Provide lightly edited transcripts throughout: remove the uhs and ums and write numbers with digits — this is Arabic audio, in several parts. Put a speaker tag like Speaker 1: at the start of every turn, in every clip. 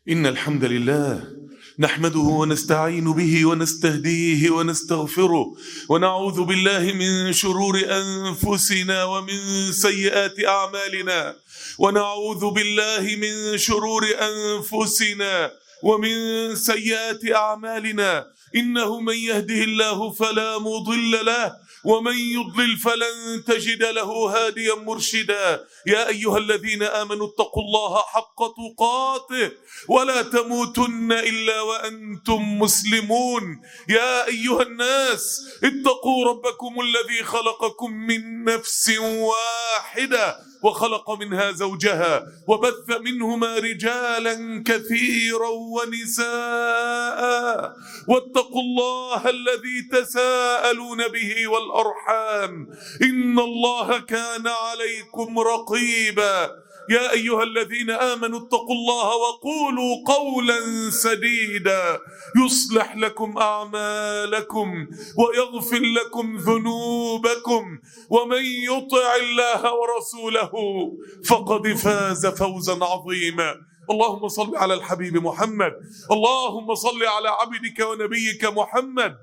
Speaker 1: إن الحمد لله نحمده ونستعين به ونستهديه ونستغفره ونعوذ بالله من شرور أنفسنا ومن سيئات أعمالنا ونعوذ بالله من شرور أنفسنا ومن سيئات أعمالنا إنه من يهده الله فلا مضل له ومن يضلل فلن تجد له هاديا مرشدا. يا أيها الذين آمنوا اتقوا الله حق تقاته ولا تموتن إلا وأنتم مسلمون. يا أيها الناس اتقوا ربكم الذي خلقكم من نفس واحدة وخلق منها زوجها وبث منهما رجالا كثيرا ونساء واتقوا الله الذي تساءلون به والأرحام إن الله كان عليكم رقيبا. يا أيها الذين آمنوا اتقوا الله وقولوا قولا سديدا يصلح لكم أعمالكم ويغفر لكم ذنوبكم ومن يطع الله ورسوله فقد فاز فوزا عظيما. اللهم صل على الحبيب محمد، اللهم صل على عبدك ونبيك محمد،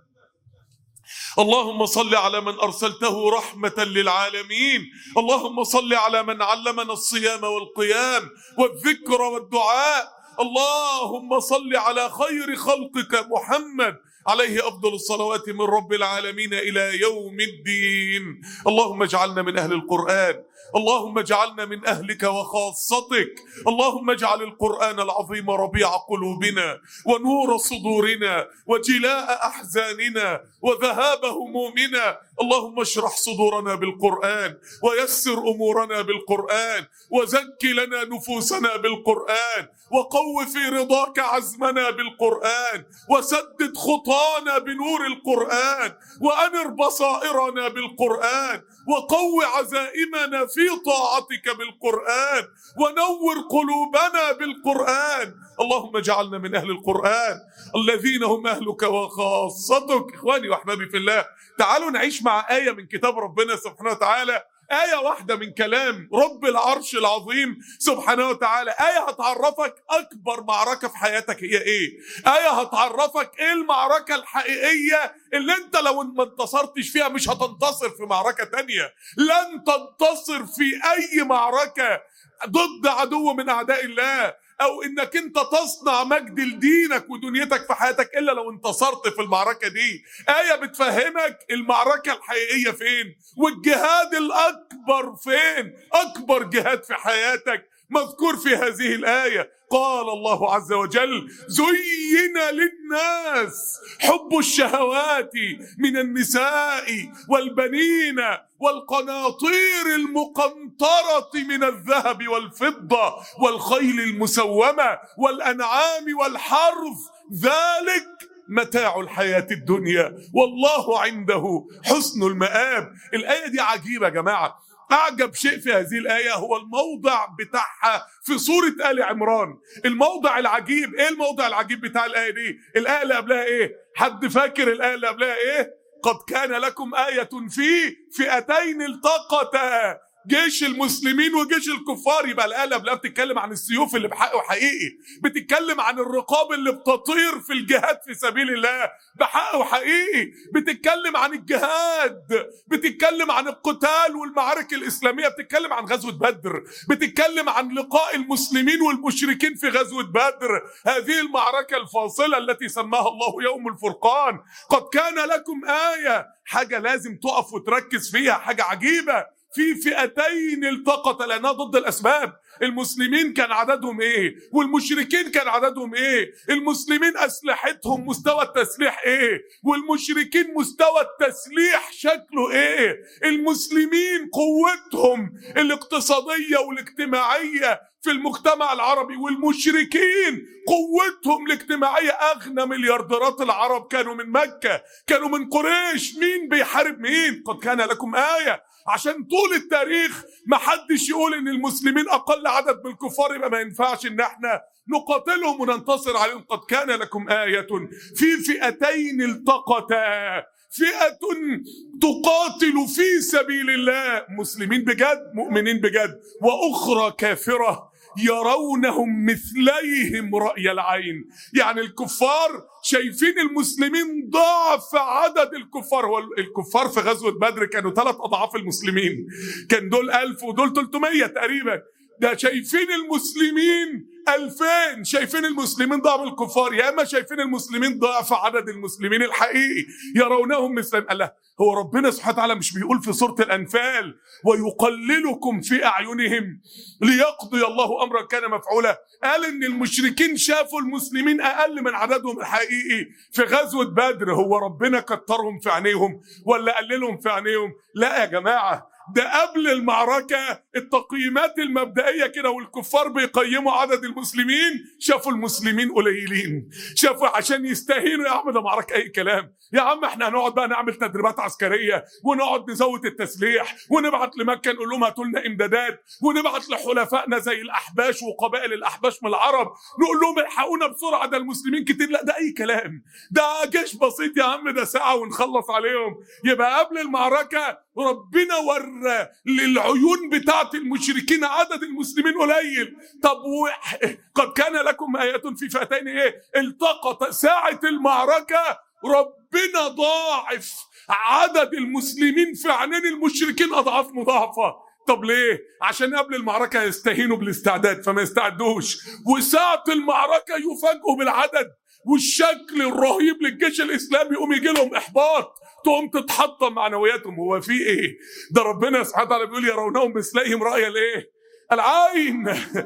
Speaker 1: اللهم صل على من أرسلته رحمة للعالمين، اللهم صل على من علمنا الصيام والقيام والذكر والدعاء، اللهم صل على خير خلقك محمد عليه أفضل الصلوات من رب العالمين إلى يوم الدين. اللهم اجعلنا من أهل القرآن، اللهم اجعلنا من أهلك وخاصتك، اللهم اجعل القرآن العظيم ربيع قلوبنا ونور صدورنا وجلاء أحزاننا وذهاب همومنا. اللهم اشرح صدورنا بالقرآن ويسر أمورنا بالقرآن وزك لنا نفوسنا بالقرآن وقو في رضاك عزمنا بالقرآن وسدد خطانا بنور القرآن وأنر بصائرنا بالقرآن وقو عزائمنا في طاعتك بالقرآن ونور قلوبنا بالقرآن. اللهم اجعلنا من أهل القرآن الذين هم أهلك وخاصتك. إخواني وأحبابي في الله، تعالوا نعيش مع آية من كتاب ربنا سبحانه وتعالى، آية واحدة من كلام رب العرش العظيم سبحانه وتعالى، آية هتعرفك أكبر معركة في حياتك هي إيه، آية هتعرفك إيه المعركة الحقيقية اللي أنت لو ما انتصرتش فيها مش هتنتصر في معركة تانية. لن تنتصر في أي معركة ضد عدو من أعداء الله أو إنك أنت تصنع مجد لدينك ودنيتك في حياتك إلا لو انتصرت في المعركة دي. آية بتفهمك المعركة الحقيقية فين والجهاد الأكبر فين. أكبر جهاد في حياتك مذكور في هذه الآية. قال الله عز وجل: زين للناس حب الشهوات من النساء والبنين والقناطير المقنطرة من الذهب والفضة والخيل المسومة والأنعام والحرث ذلك متاع الحياة الدنيا والله عنده حسن المآب. الآية دي عجيبة يا جماعة. أعجب شيء في هذه الآية هو الموضع بتاعها في سورة آل عمران. الموضع العجيب، إيه الموضع العجيب بتاع الآية دي؟ الآية اللي قبلها إيه؟ حد فاكر الآية اللي قبلها إيه؟ قد كان لكم آية في فئتين التقتا، جيش المسلمين وجيش الكفار. يبقى الآية اللي قبلها بتتكلم عن السيوف اللي بحق وحقيقي، بتتكلم عن الرقاب اللي بتطير في الجهاد في سبيل الله بحق وحقيقي، بتتكلم عن الجهاد، بتتكلم عن القتال والمعارك الإسلامية، بتتكلم عن غزوة بدر، بتتكلم عن لقاء المسلمين والمشركين في غزوة بدر، هذه المعركة الفاصلة التي سماها الله يوم الفرقان. قد كان لكم آية، حاجة لازم تقف وتركز فيها، حاجة عجيبة. في فئتين التقتا، لأنها ضد الأسباب. المسلمين كان عددهم ايه والمشركين كان عددهم ايه؟ المسلمين أسلحتهم مستوى التسليح ايه والمشركين مستوى التسليح شكله ايه؟ المسلمين قوتهم الاقتصادية والاجتماعية في المجتمع العربي، والمشركين قوتهم الاجتماعية أغنى مليارديرات العرب كانوا من مكة، كانوا من قريش. مين بيحارب مين؟ قد كان لكم آية. عشان طول التاريخ محدش يقول ان المسلمين اقل عدد من الكفار يبقى ما ينفعش ان احنا نقاتلهم وننتصر عليهم. قد كان لكم آية في فئتين التقتا فئة تقاتل في سبيل الله، مسلمين بجد مؤمنين بجد، وأخرى كافرة يرونهم مثليهم رأي العين. يعني الكفار شايفين المسلمين ضعف عدد الكفار. والكفار في غزوة بدر كانوا 3 أضعاف المسلمين، كان دول 1000 ودول 300 تقريبا. ده شايفين المسلمين 2000، شايفين المسلمين ضعف الكفار، يا اما شايفين المسلمين ضعف عدد المسلمين الحقيقي. يرونهم مثل الله. هو ربنا سبحانه وتعالى مش بيقول في سورة الأنفال ويقللكم في أعينهم ليقضي الله أمرا كان مفعولا؟ قال إن المشركين شافوا المسلمين أقل من عددهم الحقيقي في غزوة بدر. هو ربنا كترهم في عينيهم ولا قللهم في عينيهم؟ لا يا جماعة، ده قبل المعركة التقييمات المبدئية كده والكفار بيقيموا عدد المسلمين، شافوا المسلمين قليلين، شافوا عشان يستهينوا. يا عم ده معركة أي كلام، يا عم احنا هنقعد بقى نعمل تدريبات عسكرية ونقعد نزود التسليح ونبعت لمكة نقول لهم هاتوا لنا إمدادات، ونبعت لحلفائنا زي الأحباش وقبائل الأحباش من العرب نقول لهم الحقونا بسرعة ده المسلمين كتير. لا ده أي كلام، ده جيش بسيط يا عم، ده ساعة ونخلص عليهم. يبقى قبل المعركة ربنا ورى للعيون بتاعت المشركين عدد المسلمين قليل. طب قد كان لكم آيات في فئتين التقط. ساعة المعركة ربنا ضاعف عدد المسلمين في عينين المشركين أضعاف مضاعفة. طب ليه؟ عشان قبل المعركة يستهينوا بالاستعداد فما يستعدوش، وساعة المعركة يفاجئوا بالعدد والشكل الرهيب للجيش الإسلامي، يقوم يجي لهم إحباط، تقوم تتحطم معنوياتهم. هو في ايه؟ ده ربنا سبحانه وتعالى بيقول يرونهم مثليهم رأي الايه؟ العين.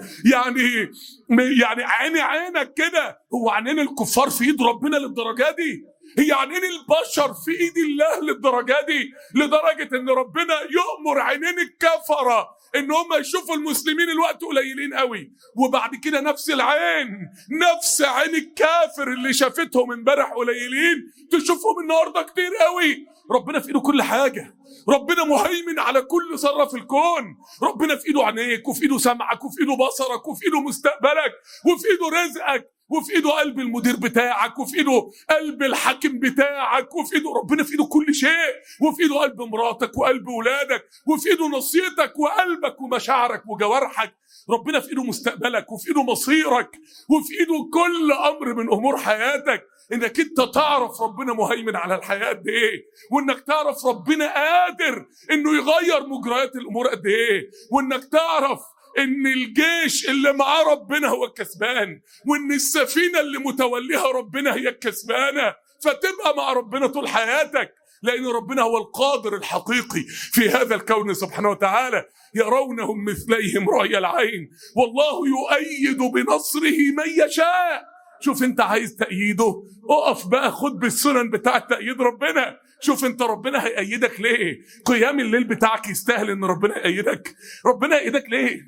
Speaker 1: يعني عينك كده. هو عينين الكفار في ايد ربنا للدرجه دي؟ هي عينين البشر في ايد الله للدرجه دي؟ لدرجه ان ربنا يؤمر عينين الكفره ان هم يشوفوا المسلمين الوقت قليلين قوي، وبعد كده نفس العين، نفس عين الكافر اللي شافتهم امبارح قليلين تشوفهم النهارده كتير قوي. ربنا في ايده كل حاجه، ربنا مهيمن على كل ذره في الكون. ربنا في ايده عينيك، وفي ايده سمعك، وفي ايده بصرك، وفي ايده مستقبلك، وفي ايده رزقك، وفي ايده قلب المدير بتاعك، وفي ايده قلب الحاكم بتاعك، وفي ايده ربنا في ايده كل شيء، وفي ايده قلب مراتك وقلب ولادك، وفي ايده نصيتك وقلبك ومشاعرك وجوارحك. ربنا في ايده مستقبلك، وفي ايده مصيرك، وفي ايده كل امر من امور حياتك. انك انت تعرف ربنا مهيمن على الحياه قد ايه، وانك تعرف ربنا قادر انه يغير مجريات الامور قد ايه، وانك تعرف ان الجيش اللي معاه ربنا هو الكسبان، وان السفينه اللي متوليها ربنا هي الكسبانه. فتبقى مع ربنا طول حياتك، لأن ربنا هو القادر الحقيقي في هذا الكون سبحانه وتعالى. يرونهم مثليهم رأي العين والله يؤيد بنصره من يشاء. شوف انت عايز تأييده، اقف بقى خد بالسنن بتاع تأييد ربنا. شوف انت ربنا هيأيدك ليه؟ قيام الليل بتاعك يستاهل ان ربنا يأيدك؟ ربنا يأيدك ليه؟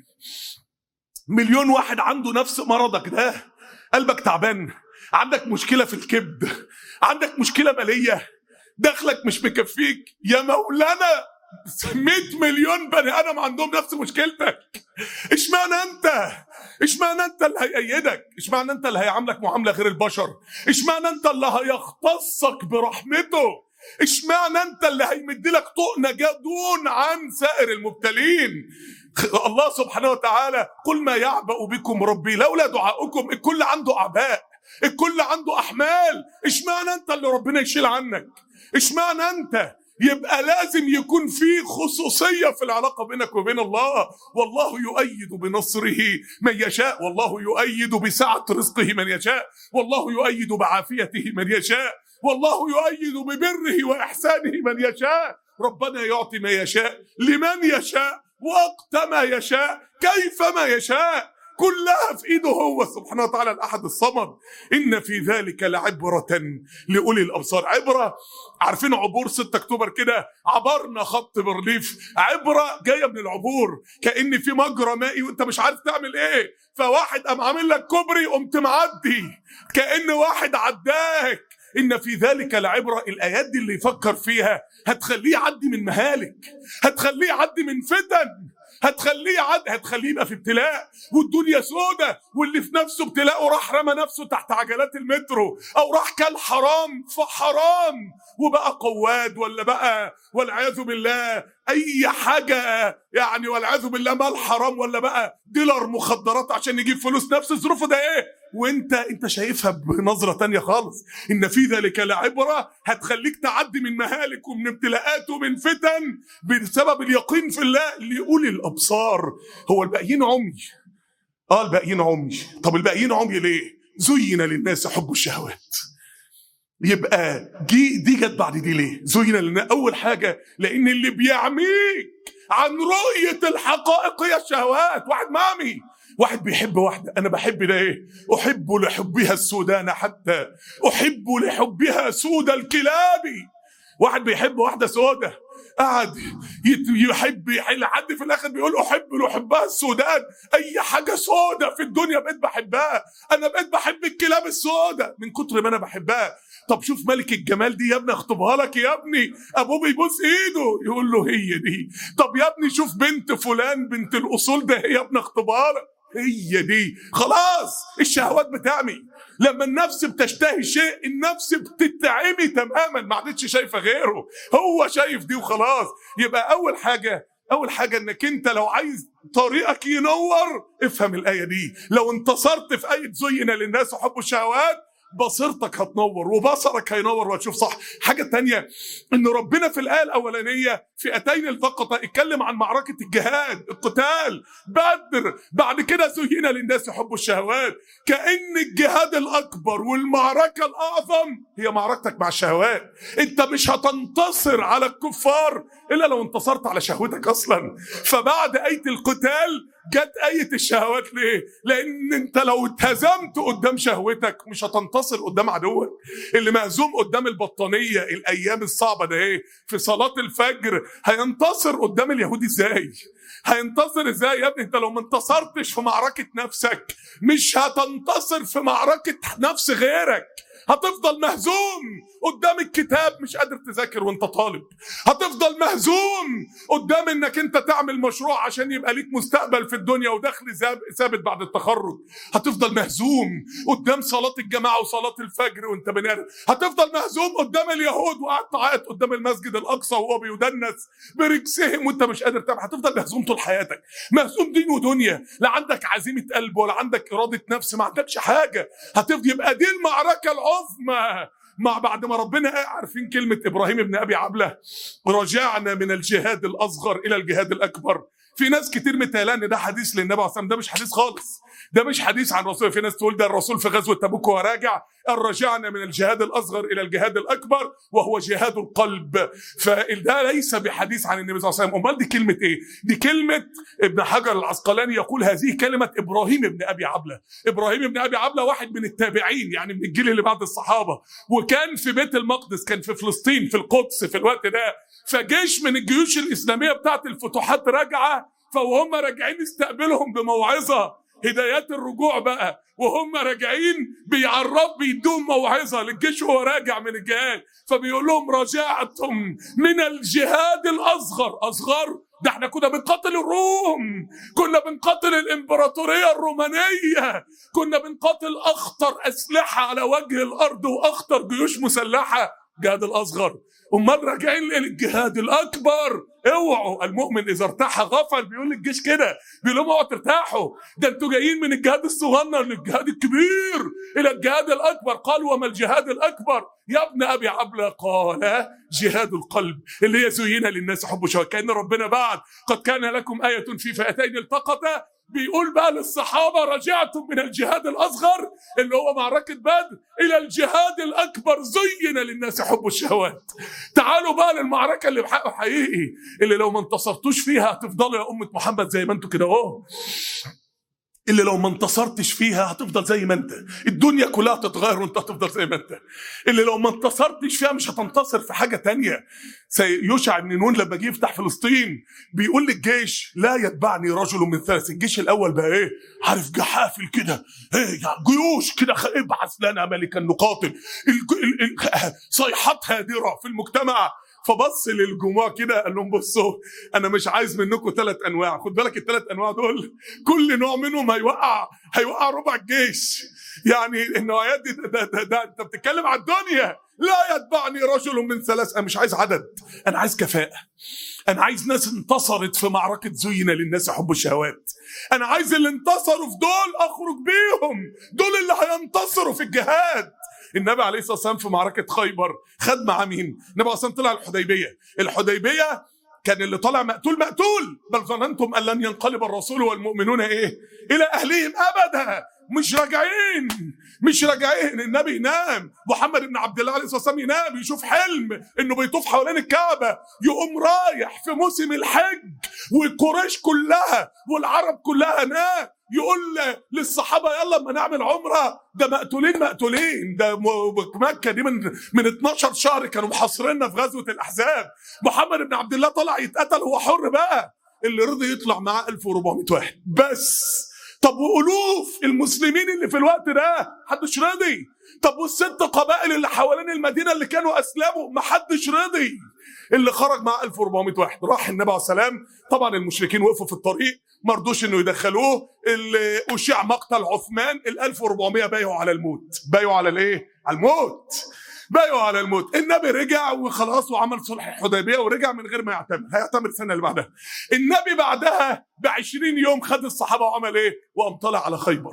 Speaker 1: 1,000,000 واحد عنده نفس مرضك ده، قلبك تعبان، عندك مشكلة في الكبد، عندك مشكلة مالية، دخلك مش مكفيك، يا مولانا 100 مليون بني آدم عندهم نفس مشكلتك. اشمعنى انت؟ اشمعنى انت اللي هيأيدك؟ اشمعنى انت اللي هيعاملك معاملة غير البشر؟ اشمعنى انت اللي هيختصك برحمته؟ اشمعنى انت اللي هيمدلك طوق نجاة دون عن سائر المبتلين؟ الله سبحانه وتعالى قل ما يعبأ بكم ربي لولا دعاؤكم. الكل عنده أعباء، الكل عنده أحمال. اشمعنى انت اللي ربنا يشيل عنك؟ اشمعنى انت؟ يبقى لازم يكون في خصوصية في العلاقة بينك وبين الله. والله يؤيد بنصره من يشاء، والله يؤيد بسعة رزقه من يشاء، والله يؤيد بعافيته من يشاء، والله يؤيد ببره وإحسانه من يشاء. ربنا يعطي ما يشاء لمن يشاء وقت ما يشاء كيف ما يشاء، كلها في ايده هو سبحانه وتعالى الأحد الصمد. إن في ذلك لعبرة لأولي الأبصار. عبرة، عارفين عبور 6 أكتوبر كده، عبرنا خط برليف، عبرة جاية من العبور، كأن في مجرى مائي وانت مش عارف تعمل ايه، فواحد قام عامل لك كوبري قمت معدي، كأن واحد عداك. إن في ذلك لعبرة. الآيات دي اللي يفكر فيها هتخليه يعدي من مهالك، هتخليه يعدي من فتن، هتخليه يبقى في ابتلاء والدنيا سودة، واللي في نفسه ابتلاء وراح رمى نفسه تحت عجلات المترو او راح كل حرام فحرام وبقى قواد، ولا بقى والعياذ بالله اي حاجه يعني والعياذ بالله مال حرام، ولا بقى ديلر مخدرات عشان يجيب فلوس. نفس ظروفه ده ايه، وانت شايفها بنظره تانية خالص. ان في ذلك لعبره هتخليك تعدي من مهالك ومن ابتلاءات ومن فتن بسبب اليقين في الله. لأولي الابصار. هو الباقيين عمي، الباقيين عمي. طب الباقيين عمي ليه؟ زين للناس حب الشهوات. يبقى دي جت بعد دي ليه؟ زين لنا. اول حاجه لان اللي بيعميك عن رؤيه الحقائق هي الشهوات. واحد معمي، واحد بيحب واحده، انا بحب ده ايه؟ احب لحبها السودان حتى احب لحبها سود الكلاب. واحد بيحب واحده سوده قعد يحب لحد في الاخر بيقول احب لحبها السودان. اي حاجه سوده في الدنيا بقيت بحبها، انا بقيت بحب الكلاب السوده من كتر ما انا بحبها. طب شوف ملك الجمال دي يا ابني اخطبها لك يا ابني، ابوه بيبوس ايده يقول له هي دي. طب يا ابني شوف بنت فلان بنت الاصول ده هي يا ابني اخطبها لك، هي دي. خلاص الشهوات بتعمي. لما النفس بتشتهي شيء النفس بتتعمي تماما، ما عادتش شايفه غيره، هو شايف دي وخلاص. يبقى اول حاجه انك انت لو عايز طريقك ينور افهم الايه دي. لو انتصرت في ايه زين للناس حب الشهوات بصيرتك هتنور وبصرك هينور وهتشوف صح. حاجة تانية ان ربنا في الآية الأولانية فئتين التقطا اتكلم عن معركة الجهاد القتال بدر، بعد كده زين للناس حب الشهوات. كأن الجهاد الأكبر والمعركة الأعظم هي معركتك مع الشهوات. انت مش هتنتصر على الكفار إلا لو انتصرت على شهوتك أصلا. فبعد آية القتال جت آية الشهوات. ليه؟ لأن انت لو اتهزمت قدام شهوتك مش هتنتصر قدام عدوك. اللي مهزوم قدام البطانية الأيام الصعبة ده ايه في صلاة الفجر هينتصر قدام اليهودي ازاي؟ هينتصر ازاي يا ابني؟ انت لو ما انتصرتش في معركة نفسك مش هتنتصر في معركة نفس غيرك. هتفضل مهزوم قدام الكتاب مش قادر تذاكر وانت طالب، هتفضل مهزوم قدام انك انت تعمل مشروع عشان يبقى ليك مستقبل في الدنيا ودخل ثابت بعد التخرج، هتفضل مهزوم قدام صلاة الجماعة وصلاة الفجر وانت بني ادم، هتفضل مهزوم قدام اليهود وقعدت تعيط قدام المسجد الاقصى وهو بيدنس برجسهم وانت مش قادر تعمل. هتفضل مهزوم طول حياتك، مهزوم دين ودنيا، لا عندك عزيمة قلب ولا عندك إرادة نفس، ما عندكش حاجة. هتفضل يبقى دي المعركة العظمى مع بعد ما ربنا عارفين كلمة إبراهيم بن أبي عبلة رجعنا من الجهاد الأصغر إلى الجهاد الأكبر. في ناس كتير متهيألها ان ده حديث للنبي عليه الصلاه والسلام، ده مش حديث خالص، ده مش حديث عن الرسول. في ناس تقول ده الرسول في غزوه تبوك وهو راجع رجعنا من الجهاد الاصغر الى الجهاد الاكبر وهو جهاد القلب، فده ليس بحديث عن النبي صلى الله عليه وسلم. امال دي كلمه ايه؟ دي كلمه ابن حجر العسقلاني يقول هذه كلمه ابراهيم بن ابي عبله. ابراهيم بن ابي عبله واحد من التابعين يعني من الجيل اللي بعد الصحابه، وكان في بيت المقدس، كان في فلسطين في القدس في الوقت ده، فجيش من الجيوش الاسلاميه بتاعت الفتوحات راجعه، فوهم راجعين استقبلهم بموعظة هدايات الرجوع بقى، وهم راجعين بيدوم موعظة للجيش وهو راجع من الجهاد، فبيقول لهم رجعتم من الجهاد الأصغر. أصغر ده احنا كنا بنقاتل الروم، كنا بنقاتل الإمبراطورية الرومانية، كنا بنقاتل أخطر أسلحة على وجه الأرض وأخطر جيوش مسلحة، جهاد الأصغر. امال راجعين للجهاد الاكبر. اوعوا، المؤمن اذا ارتاح غفل، بيقول للجيش كده، بيقول لهم اوعوا ترتاحوا، ده انتوا جايين من الجهاد الصغير للجهاد الكبير الى الجهاد الاكبر. قال وما الجهاد الاكبر يا ابن ابي عبله؟ قال جهاد القلب اللي هي زين للناس حب الشهوات. كان ربنا بعد قد كان لكم آية في فئتين التقتا بيقول بقى للصحابة رجعتم من الجهاد الأصغر اللي هو معركة بدر إلى الجهاد الأكبر زين للناس حب الشهوات. تعالوا بقى للمعركة اللي بحقه حقيقي، اللي لو ما انتصرتوش فيها هتفضلوا يا أمة محمد زي ما انتوا كده اهو، اللي لو ما انتصرتش فيها هتفضل زي ما انت، الدنيا كلها تتغير وانت هتفضل زي ما انت. اللي لو ما انتصرتش فيها مش هتنتصر في حاجة تانية. يوشع بن نون لما جه يفتح فلسطين بيقول للجيش لا يتبعني رجل من ثلاث. الجيش الاول بقى ايه؟ عارف جحافل كده، ايه يعني جيوش كده، ابعث لنا ملكا نقاتل، صيحات هادرة في المجتمع.
Speaker 2: فبص للجموع كده قال لهم بصوا انا مش عايز منكم 3 انواع، خد بالك ال3 انواع دول كل نوع منهم هيوقع ربع الجيش. يعني النوعيات دي ده انت بتتكلم على الدنيا. لا يتبعني رجل من 3. انا مش عايز عدد، انا عايز كفاءة. انا عايز ناس انتصرت في معركة زين للناس حب الشهوات. انا عايز اللي انتصروا في دول اخرج بيهم، دول اللي هينتصروا في الجهاد. النبي عليه الصلاة والسلام في معركة خيبر خد معاه مين؟ النبي عليه الصلاة والسلام طلع الحديبية كان اللي طالع مقتول، بل ظننتم ان لن ينقلب الرسول والمؤمنون الى اهلهم ابدا. مش راجعين. النبي ينام، محمد بن عبد الله عليه الصلاه والسلام ينام، يشوف حلم انه بيطوف حوالين الكعبه، يقوم رايح في موسم الحج والقريش كلها والعرب كلها نام، يقول للصحابه يلا اما نعمل عمره، ده مقتولين، ده مكه دي من 12 شهر كانوا محاصريننا في غزوه الاحزاب. محمد بن عبد الله طلع يتقتل، هو حر بقى. اللي رضي يطلع معاه 1400 واحد بس. طب وألوف المسلمين اللي في الوقت ده محدش رضي. طب والست قبائل اللي حوالين المدينة اللي كانوا أسلموا محدش رضي. اللي خرج مع 1400 واحد راح النبي عليه السلام. طبعا المشركين وقفوا في الطريق مرضوش انه يدخلوه. اللي أشيع مقتل عثمان، 1400 بايعوا على الموت. بايعوا على الايه؟ على الموت. بايعوا على الموت. النبي رجع وخلاص وعمل صلح الحديبيه ورجع من غير ما يعتمر. هيعتمر السنه اللي بعدها. النبي بعدها ب20 يوم خد الصحابه وعمل ايه؟ وقام طلع على خيبر.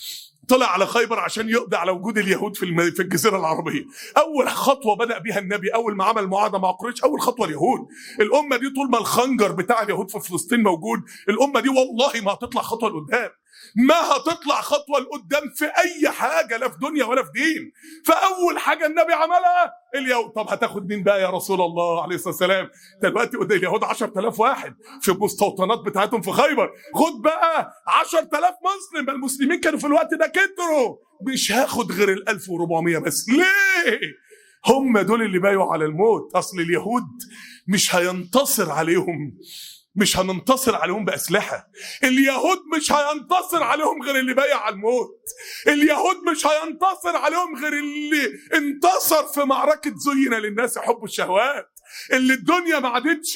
Speaker 2: طلع على خيبر عشان يقضي على وجود اليهود في الجزيره العربيه. اول خطوه بدا بيها النبي اول ما عمل معاهده مع قريش، اول خطوه اليهود. الامه دي طول ما الخنجر بتاع اليهود في فلسطين موجود، الامه دي والله ما هتطلع خطوه لقدام. ما هتطلع خطوه لقدام في اي حاجه، لا في دنيا ولا في دين. فاول حاجه النبي عملها اليهود. طب هتاخد مين بقى يا رسول الله عليه الصلاه والسلام؟ دلوقتي قدام اليهود 10,000 واحد في المستوطنات بتاعتهم في خيبر. خد بقى 10,000 مسلم. المسلمين كانوا في الوقت ده كتروا. مش هاخد غير 1400 بس. ليه؟ هم دول اللي بايعوا على الموت. اصل اليهود مش هينتصر عليهم، مش هننتصر عليهم بأسلحة. اليهود مش هينتصر عليهم غير اللي بايع على الموت. اليهود مش هينتصر عليهم غير اللي انتصر في معركة زين للناس حب الشهوات. اللي الدنيا ما عادتش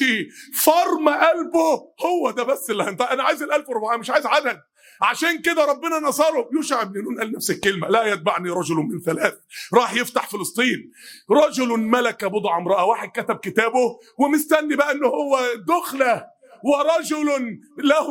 Speaker 2: فرم قلبه، هو ده بس اللي هينتصر. انا عايز 1400 مش عايز عدد. عشان كده ربنا نصره. يوشع بن نون قال نفس الكلمة، لا يتبعني رجل من 3. راح يفتح فلسطين، رجل ملك بضع امرأة. واحد كتب كتابه ومستني بقى انه هو دخله، ورجل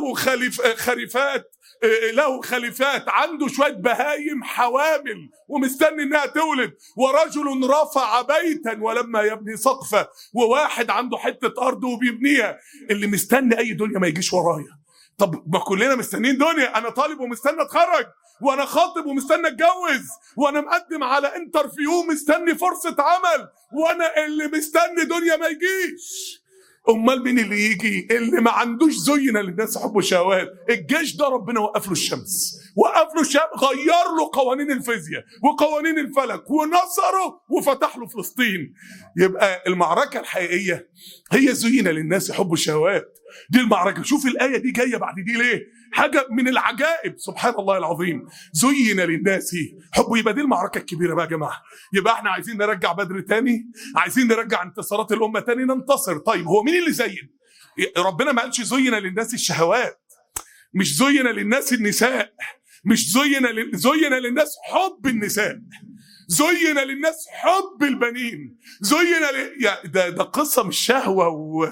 Speaker 2: له خليفات عنده شوية بهايم حوامل ومستني انها تولد. ورجل رفع بيتا ولما يبني سقفه. وواحد عنده حتة ارض وبيبنيها. اللي مستني اي دنيا ما يجيش ورايا. طب ما كلنا مستنين دنيا. انا طالب ومستني اتخرج، وانا خاطب ومستني اتجوز، وانا مقدم على انترفيو مستني فرصة عمل، وانا اللي مستني دنيا ما يجيش. امال مين اللي يجي؟ اللي ما عندوش زين للناس حب الشهوات. الجيش ده ربنا وقف له الشمس، غير له قوانين الفيزياء وقوانين الفلك ونصره وفتح له فلسطين. يبقى المعركة الحقيقية هي زين للناس حب الشهوات. دي المعركة. شوف الآية دي جاية بعد دي ليه؟ حاجة من العجائب سبحان الله العظيم. زين للناس حب. يبقى دي المعركة الكبيرة بقى يا جماعة. يبقى احنا عايزين نرجع بدر تاني، عايزين نرجع انتصارات الأمة تاني، ننتصر. طيب هو مين اللي زين؟ ربنا ما قالش زين للناس الشهوات، مش زين للناس النساء، مش زين للناس حب النساء، زين للناس حب البنين، ده قصة مش شهوة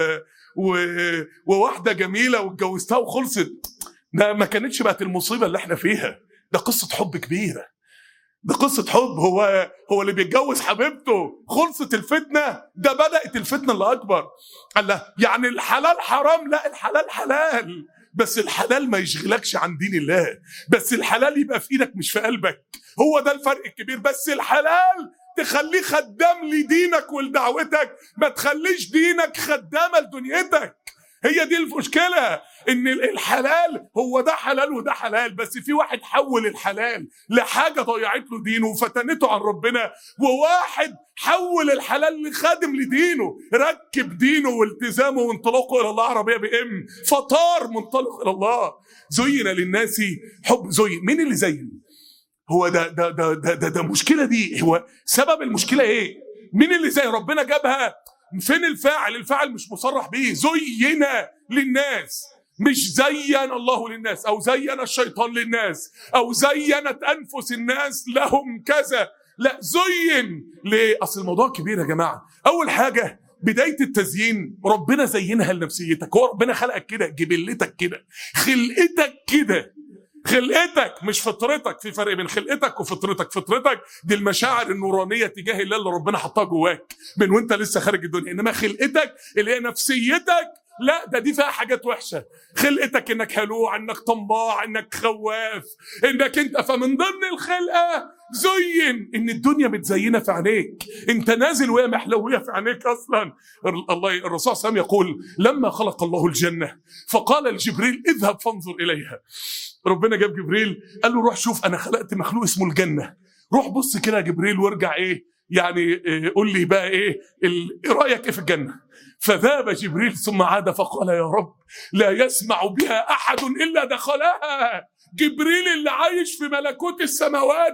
Speaker 2: وواحدة جميلة واتجوزتها وخلصت. ده ما كانتش بقت المصيبة اللي احنا فيها. ده قصة حب كبيرة. ده قصة حب. هو اللي بيتجوز حبيبته خلصت الفتنة. ده بدأت الفتنة اللي أكبر. قال له يعني الحلال حرام؟ لا، الحلال حلال، بس الحلال ما يشغلكش عن دين الله. بس الحلال يبقى في ايدك مش في قلبك. هو ده الفرق الكبير. بس الحلال تخليه خدام لدينك ولدعوتك، ما تخليش دينك خدامة لدنيتك. هي دي المشكلة، ان الحلال هو ده حلال وده حلال، بس في واحد حول الحلال لحاجة ضيعت له دينه وفتنته عن ربنا، وواحد حول الحلال لخادم لدينه، ركب دينه والتزامه وانطلاقه الى الله عربية بام فطار منطلق الى الله. زين للناس حب. زين. مين اللي زين؟ هو ده مشكلة. دي هو سبب المشكلة ايه؟ مين اللي زين؟ ربنا جابها فين الفاعل؟ الفاعل مش مصرح به. زين للناس، مش زين الله للناس او زين الشيطان للناس او زينت انفس الناس لهم كذا، لا زين. ليه؟ اصل الموضوع كبير يا جماعه. اول حاجه بدايه التزيين ربنا زينها لنفسيتك. هو ربنا خلقك كده، جبلتك كده، خلقتك كده، خلقتك مش فطرتك. في فرق بين خلقتك وفطرتك. فطرتك دي المشاعر النورانيه تجاه الله اللي ربنا حطها جواك من وانت لسه خارج الدنيا. انما خلقتك اللي هي نفسيتك، لا دي فيها حاجات وحشه. خلقتك انك هلوع، انك طماع، انك خواف، انك انت. فمن ضمن الخلقه زين ان الدنيا متزينه في عينيك، انت نازل وهي محلويه في عينيك اصلا. الله الرسول صلى الله عليه وسلم يقول لما خلق الله الجنه فقال لجبريل اذهب فانظر اليها. ربنا جاب جبريل قال له روح شوف انا خلقت مخلوق اسمه الجنه، روح بص كده يا جبريل وارجع يعني قول لي بقى ايه رايك ايه في الجنه. فذهب جبريل ثم عاد فقال يا رب لا يسمع بها احد الا دخلها. جبريل اللي عايش في ملكوت السماوات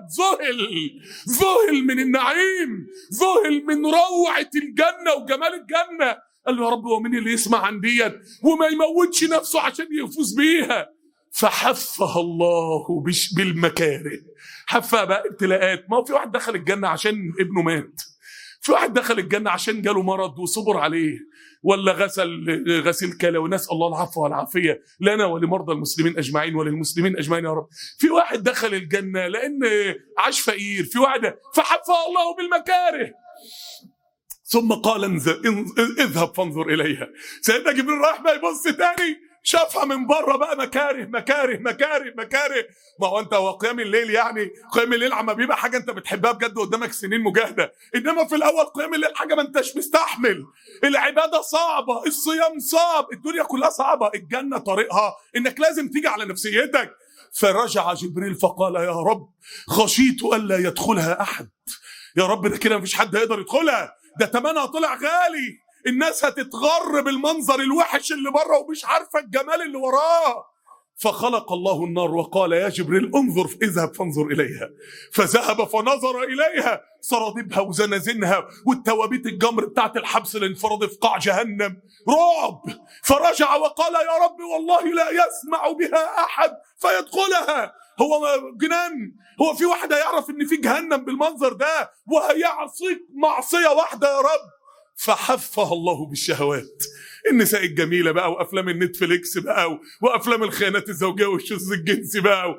Speaker 2: ذهل من النعيم، ذهل من روعه الجنه وجمال الجنه. قال له يا رب هو مين اللي يسمع عن ديت وما يموتش نفسه عشان يفوز بيها؟ فحفها الله بالمكاره. حفها بقى ابتلاءات. ما هو في واحد دخل الجنه عشان ابنه مات، في واحد دخل الجنه عشان جاله مرض وصبر عليه، ولا غسل كلى، ونسال الله العفو والعافيه لنا ولمرضى المسلمين اجمعين وللمسلمين اجمعين يا رب. في واحد دخل الجنه لان عاش فقير، في واحد فحفها الله بالمكاره. ثم قال اذهب فانظر اليها. سيدنا جبريل راح بقى يبص تاني، شافها من بره بقى مكاره مكاره مكاره مكاره. ما هو انت قيام الليل، يعني قيام الليل عم بيبقى حاجه انت بتحبها بجد قدامك سنين مجاهده، انما في الاول قيام الليل حاجه ما انتش مستحمل. العباده صعبه، الصيام صعب، الدنيا كلها صعبه. الجنه طريقها انك لازم تيجي على نفسيتك. فرجع جبريل فقال يا رب خشيت الا يدخلها احد. يا رب ده كده مفيش حد هيقدر يدخلها، ده تمنها طلع غالي، الناس هتتغر بالمنظر الوحش اللي بره ومش عارفه الجمال اللي وراه. فخلق الله النار وقال يا جبريل انظر اذهب فانظر اليها. فذهب فنظر اليها، سراديبها وزنازينها والتوابيت الجمر بتاعت الحبس الانفرادي في قاع جهنم، رعب. فرجع وقال يا رب والله لا يسمع بها احد فيدخلها. هو جنان؟ هو في واحد هيعرف ان في جهنم بالمنظر ده وهيعصيك معصيه واحده يا رب؟ فحفها الله بالشهوات، النساء الجميله بقى، وافلام النتفليكس بقى، وافلام الخيانات الزوجيه والشذوذ الجنسي بقى،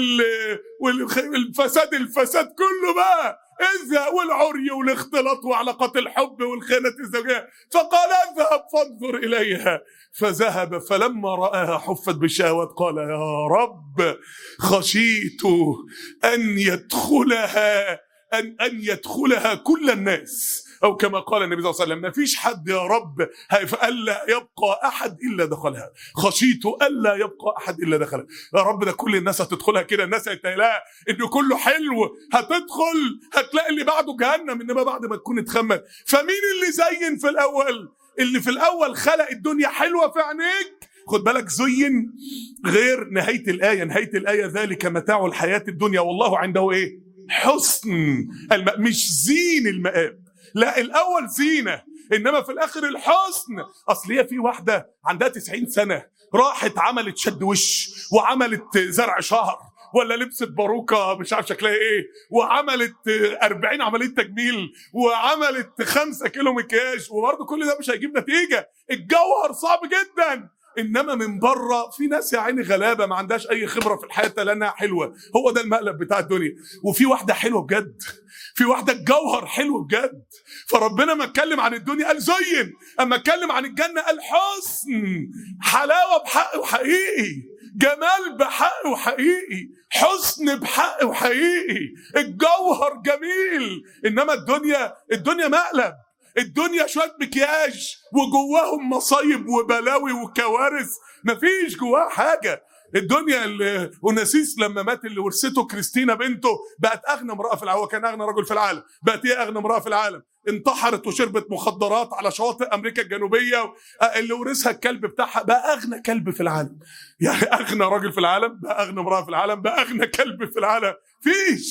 Speaker 2: الفساد كله بقى، والعري والاختلاط وعلاقات الحب والخيانات الزوجيه. فقال اذهب فانظر اليها. فذهب فلما رآها حفت بالشهوات قال يا رب خشيت ان يدخلها كل الناس، أو كما قال النبي صلى الله عليه وسلم ما فيش حد يا رب ألا يبقى أحد إلا دخلها. خشيت ألا يبقى أحد إلا دخلها. يا رب ده كل الناس هتدخلها كده، الناس هتلاقي إنه كله حلو، هتدخل هتلاقي اللي بعده جهنم، إنما بعد ما تكون اتخمد. فمين اللي زين في الأول؟ اللي في الأول خلق الدنيا حلوة في عينيك. خد بالك زين غير نهاية الآية. نهاية الآية ذلك متاع الحياة الدنيا والله عنده إيه؟ حسن مش زين المآب. لا الأول زينة، إنما في الآخر الحسن. أصل هي في واحدة عندها 90 سنة راحت عملت شد وش، وعملت زرع شعر، ولا لبست باروكة مش عارف شكلها إيه، وعملت 40 عملية تجميل، وعملت 5 كيلو مكياج، وبرضه كل ده مش هيجيب نتيجة. الجوهر صعب جدا، انما من بره في ناس يا عيني غلابه ما عندهاش اي خبره في الحياه لانها حلوه. هو ده المقلب بتاع الدنيا. وفي واحده حلوه بجد، في واحده الجوهر حلو بجد. فربنا ما اتكلم عن الدنيا قال زين، اما اتكلم عن الجنه قال حسن، حلاوه بحق وحقيقي، جمال بحق وحقيقي، حسن بحق وحقيقي، الجوهر جميل. انما الدنيا مقلب، الدنيا شويه مكياج وجواهم مصايب وبلاوي وكوارث، مفيش جواها حاجه. الدنيا اللي ونسيس لما مات اللي ورثته كريستينا بنته بقت اغنى امراه في العالم، هو كان اغنى رجل في العالم، بقت هي اغنى امراه في العالم. انتحرت وشربت مخدرات على شواطئ امريكا الجنوبيه، اللي ورثها الكلب بتاعها بقى اغنى كلب في العالم. يعني اغنى راجل في العالم بقى اغنى امراه في العالم بقى اغنى كلب في العالم. فيش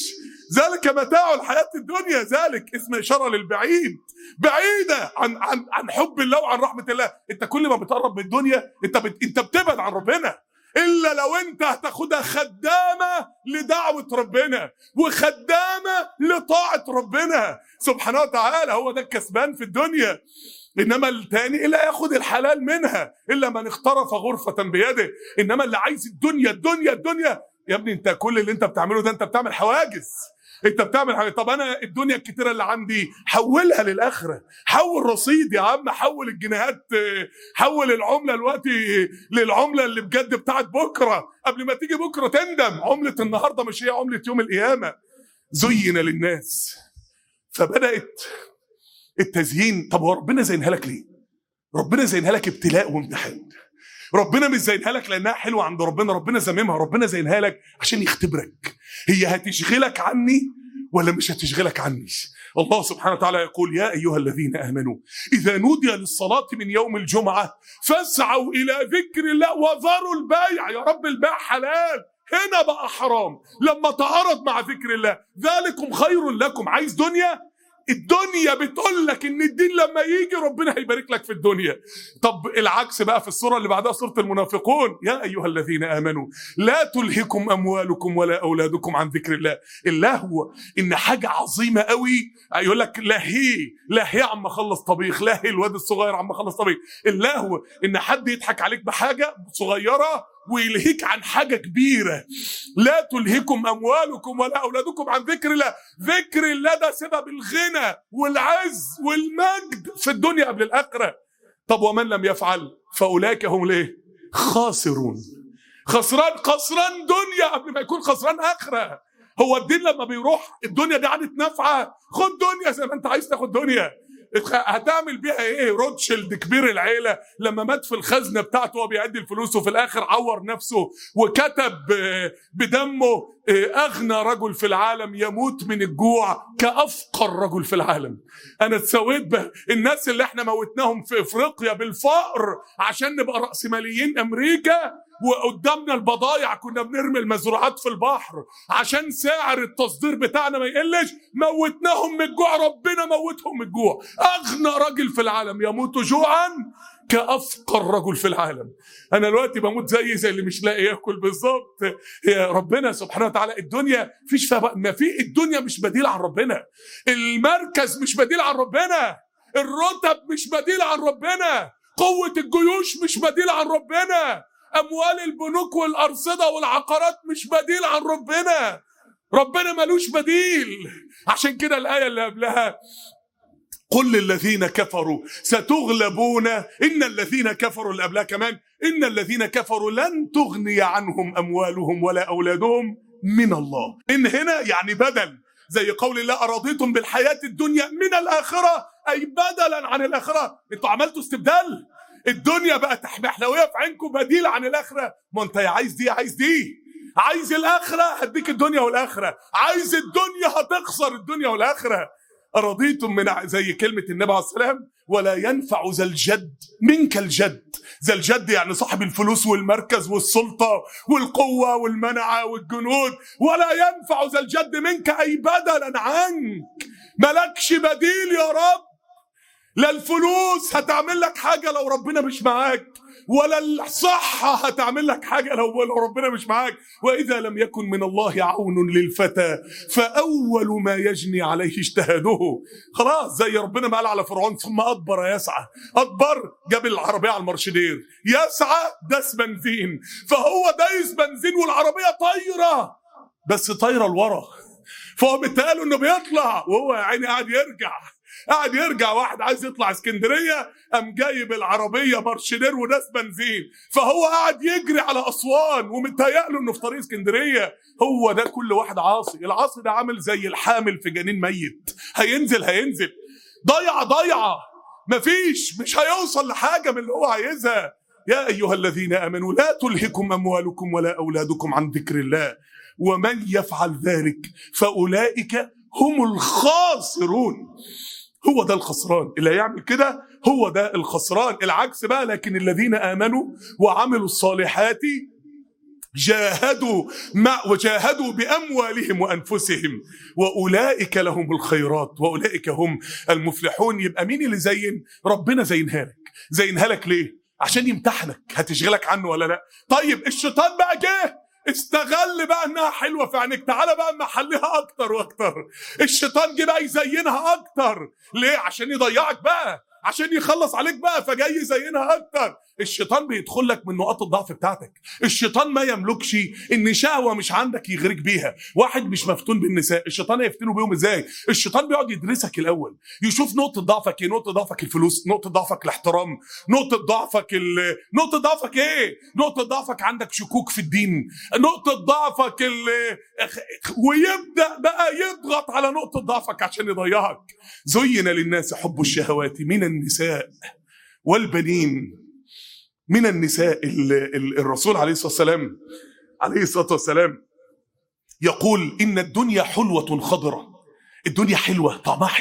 Speaker 2: ذلك متاع الحياة الدنيا، ذلك اسم إشارة للبعيد، بعيدة عن حب الله وعن رحمة الله. انت كل ما بتقرب من الدنيا انت بتبعد عن ربنا، إلا لو انت هتاخدها خدامة لدعوة ربنا وخدامة لطاعة ربنا سبحانه وتعالى. هو ده الكسبان في الدنيا. إنما التاني إلا ياخد الحلال منها، إلا من اخترف غرفة بيده. إنما اللي عايز الدنيا الدنيا الدنيا، يا ابني انت كل اللي انت بتعمله ده انت بتعمل حواجز، انت بتعمل حاجة. طب انا الدنيا الكتيرة اللي عندي حولها للآخرة، حول رصيد يا عم، حول الجنيهات، حول العملة دلوقتي للعملة اللي بجد بتاعت بكرة، قبل ما تيجي بكرة تندم. عملة النهاردة مش هي عملة يوم القيامة. زين للناس، فبدأت التزيين. طب هو ربنا زينها لك ليه؟ ربنا زينها لك ابتلاء وامتحان. ربنا مش زينها لك لانها حلوه عند ربنا، ربنا زممها. ربنا زينها لك عشان يختبرك، هي هتشغلك عني ولا مش هتشغلك عني. الله سبحانه وتعالى يقول: يا ايها الذين امنوا اذا نودي للصلاه من يوم الجمعه فاسعوا الى ذكر الله وذروا البيع. يا رب البيع حلال، هنا بقى حرام لما تعارض مع ذكر الله. ذلكم خير لكم. عايز دنيا؟ الدنيا بتقول لك ان الدين لما يجي ربنا هيبارك لك في الدنيا. طب العكس بقى في السوره اللي بعدها، سوره المنافقون: يا ايها الذين امنوا لا تلهكم اموالكم ولا اولادكم عن ذكر الله. اللهو ان حاجه عظيمه قوي، يقول لك لهي عم خلص طبيخ، لهي الواد الصغير عم خلص طبيخ. اللهو ان حد يضحك عليك بحاجه صغيره ويلهيك عن حاجة كبيرة. لا تلهكم أموالكم ولا أولادكم عن ذكر الله. ذكر الله ده سبب الغنى والعز والمجد في الدنيا قبل الآخرة. طب ومن لم يفعل فأولئك هم ليه؟ خاسرون. خسران دنيا قبل ما يكون خسران آخرة. هو الدين لما بيروح الدنيا دي عادت نافعة؟ خد دنيا زي ما انت عايز تاخد دنيا. هتعمل بيها ايه؟ روتشيلد كبير العيله لما مات في الخزنه بتاعته وهو بيعد الفلوس، وفي الاخر عور نفسه وكتب بدمه: اغنى رجل في العالم يموت من الجوع كافقر رجل في العالم. انا اتسويت الناس اللي احنا موتناهم في افريقيا بالفقر عشان نبقى رأسماليين امريكا، وقدامنا البضايع كنا بنرمي المزروعات في البحر عشان سعر التصدير بتاعنا ما يقلش، موتناهم من الجوع. ربنا موتهم من الجوع. اغنى رجل في العالم يموت جوعا كافقر رجل في العالم. انا دلوقتي بموت زي اللي مش لاقي ياكل بالظبط. يا ربنا سبحانه وتعالى الدنيا الدنيا مش بديل عن ربنا. المركز مش بديل عن ربنا. الرتب مش بديل عن ربنا. قوة الجيوش مش بديل عن ربنا. أموال البنوك والأرصدة والعقارات مش بديل عن ربنا. ربنا ملوش بديل. عشان كده الآية اللي قبلها: قل للذين كفروا ستغلبون. إن الذين كفروا اللي قبلها كمان: إن الذين كفروا لن تغني عنهم أموالهم ولا أولادهم من الله. إن هنا يعني بدل، زي قول الله: أرضيتم بالحياة الدنيا من الآخرة، أي بدلا عن الآخرة. انتوا عملتوا استبدال. الدنيا بقت حلوية في عينكم بديل عن الآخرة. ما انت يا عايز دي عايز دي. عايز الآخرة هديك الدنيا والآخرة، عايز الدنيا هتخسر الدنيا والآخرة. أرضيتم من زي كلمة النبي عليه السلام: ولا ينفع ذا الجد منك الجد. ذا الجد يعني صاحب الفلوس والمركز والسلطة والقوة والمنعة والجنود. ولا ينفع ذا الجد منك أي بدلا عنك. ملكش بديل يا رب. لا الفلوس هتعمل لك حاجة لو ربنا مش معاك، ولا الصحة هتعمل لك حاجة لو ربنا مش معاك. وإذا لم يكن من الله عون للفتى فأول ما يجني عليه اجتهاده. خلاص زي ربنا ما قال على فرعون: ثم أدبر يسعى. أدبر جاب العربية على المرشدير، يسعى داس بنزين. فهو دايس بنزين والعربية طايرة، بس طايرة لورا. فهو متقاله انه بيطلع وهو يا عيني قاعد يرجع. واحد عايز يطلع اسكندريه قام جايب العربيه مارشدير وداس بنزين، فهو قاعد يجري على اسوان ومتهيأله انه في طريق اسكندريه. هو ده كل واحد عاصي. العاصي ده عامل زي الحامل في جنين ميت، هينزل ضيعه، مفيش، مش هيوصل لحاجه من اللي هو عايزها. يا ايها الذين امنوا لا تلهكم اموالكم ولا اولادكم عن ذكر الله ومن يفعل ذلك فاولئك هم الخاسرون. هو ده الخسران اللي هيعمل كده، هو ده الخسران. العكس بقى: لكن الذين آمنوا وعملوا الصالحات وجاهدوا بأموالهم وأنفسهم وأولئك لهم الخيرات وأولئك هم المفلحون. يبقى مين اللي زين؟ ربنا زينها لك ليه؟ عشان يمتحنك، هتشغلك عنه ولا لا؟ طيب الشيطان بقى جه استغل بقى انها حلوه في عينيك، تعالى بقى نحليها اكتر واكتر. الشيطان جه بقى يزينها اكتر، ليه؟ عشان يضيعك بقى، عشان يخلص عليك بقى، فجاي يزينها اكتر. الشيطان بيدخل لك من نقاط الضعف بتاعتك. الشيطان ما يملكش ان شهوه مش عندك يغريك بيها. واحد مش مفتون بالنساء، الشيطان هيفتنه بيهم ازاي؟ الشيطان بيقعد يدرسك الاول، يشوف نقطه ضعفك ايه. نقطه ضعفك الفلوس، نقطه ضعفك الاحترام، نقطه ضعفك ايه؟ نقطه ضعفك عندك شكوك في الدين، نقطه ضعفك ويبدا بقى يضغط على نقطه ضعفك عشان يضيعك. زين للناس حب الشهوات من النساء والبنين. من النساء الرسول عليه الصلاة والسلام يقول إن الدنيا حلوة خضرة. الدنيا حلوة،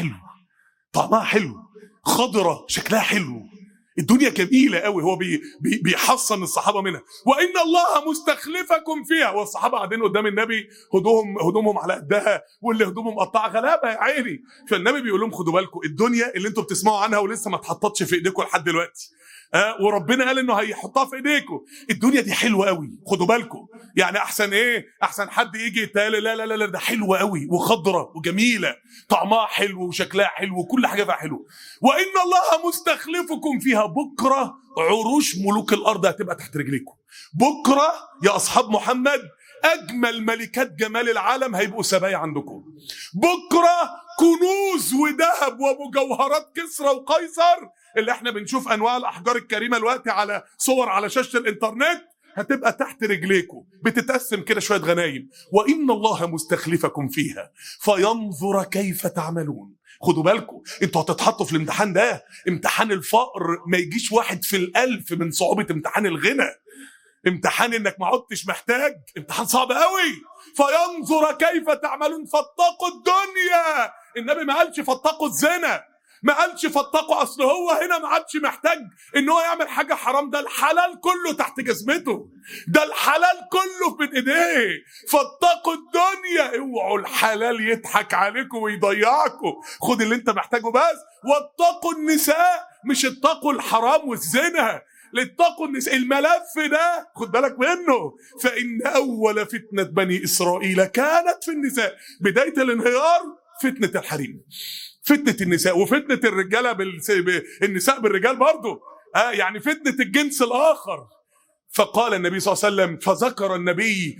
Speaker 2: طعمها حلو، خضرة شكلها حلو، الدنيا جميلة قوي. هو بيحصن الصحابة منها. وإن الله مستخلفكم فيها. والصحابة قاعدين قدام النبي هدومهم على قدها، واللي هدومهم مقطعة غلابة يا عيني. فالنبي بيقول لهم خدوا بالكم، الدنيا اللي انتم بتسمعوا عنها ولسه ما اتحطتش في ايديكم لحد دلوقتي، وربنا قال انه هيحطها في ايديكم، الدنيا دي حلوه قوي، خدوا بالكم. يعني احسن ايه؟ احسن حد يجي يتقال لا لا لا ده حلوه قوي وخضره وجميله، طعمها حلو وشكلها حلو وكل حاجه فيها حلو. وان الله مستخلفكم فيها. بكره عروش ملوك الارض هتبقى تحت رجليكم. بكره يا اصحاب محمد اجمل ملكات جمال العالم هيبقوا سبايا عندكم. بكره كنوز وذهب ومجوهرات كسرى وقيصر اللي احنا بنشوف انواع الاحجار الكريمه دلوقتي على صور على شاشه الانترنت هتبقى تحت رجليكم، بتتقسم كده شويه غنايم. وان الله مستخلفكم فيها فينظر كيف تعملون. خدوا بالكم، انتوا هتتحطوا في الامتحان ده. امتحان الفقر ما يجيش 1 في 1000 من صعوبه امتحان الغنى. امتحان انك ما عدتش محتاج، امتحان صعب قوي. فينظر كيف تعملون. فاتقوا الدنيا. النبي ما قالش فاتقوا الزنا، ما قالش فاتقوا، اصل هو هنا ما عادش محتاج ان هو يعمل حاجه حرام، ده الحلال كله تحت جزمته، ده الحلال كله في ايديه. فاتقوا الدنيا، اوعوا الحلال يضحك عليكم ويضيعكم، خد اللي انت محتاجه بس. واتقوا النساء، مش اتقوا الحرام والزنا، لاتقوا النساء. الملف ده خد بالك منه. فإن أول فتنة بني إسرائيل كانت في النساء. بداية الانهيار فتنة الحريم، فتنة النساء، وفتنة الرجالة النساء بالرجال برضو، يعني فتنة الجنس الآخر. فقال النبي صلى الله عليه وسلم، فذكر النبي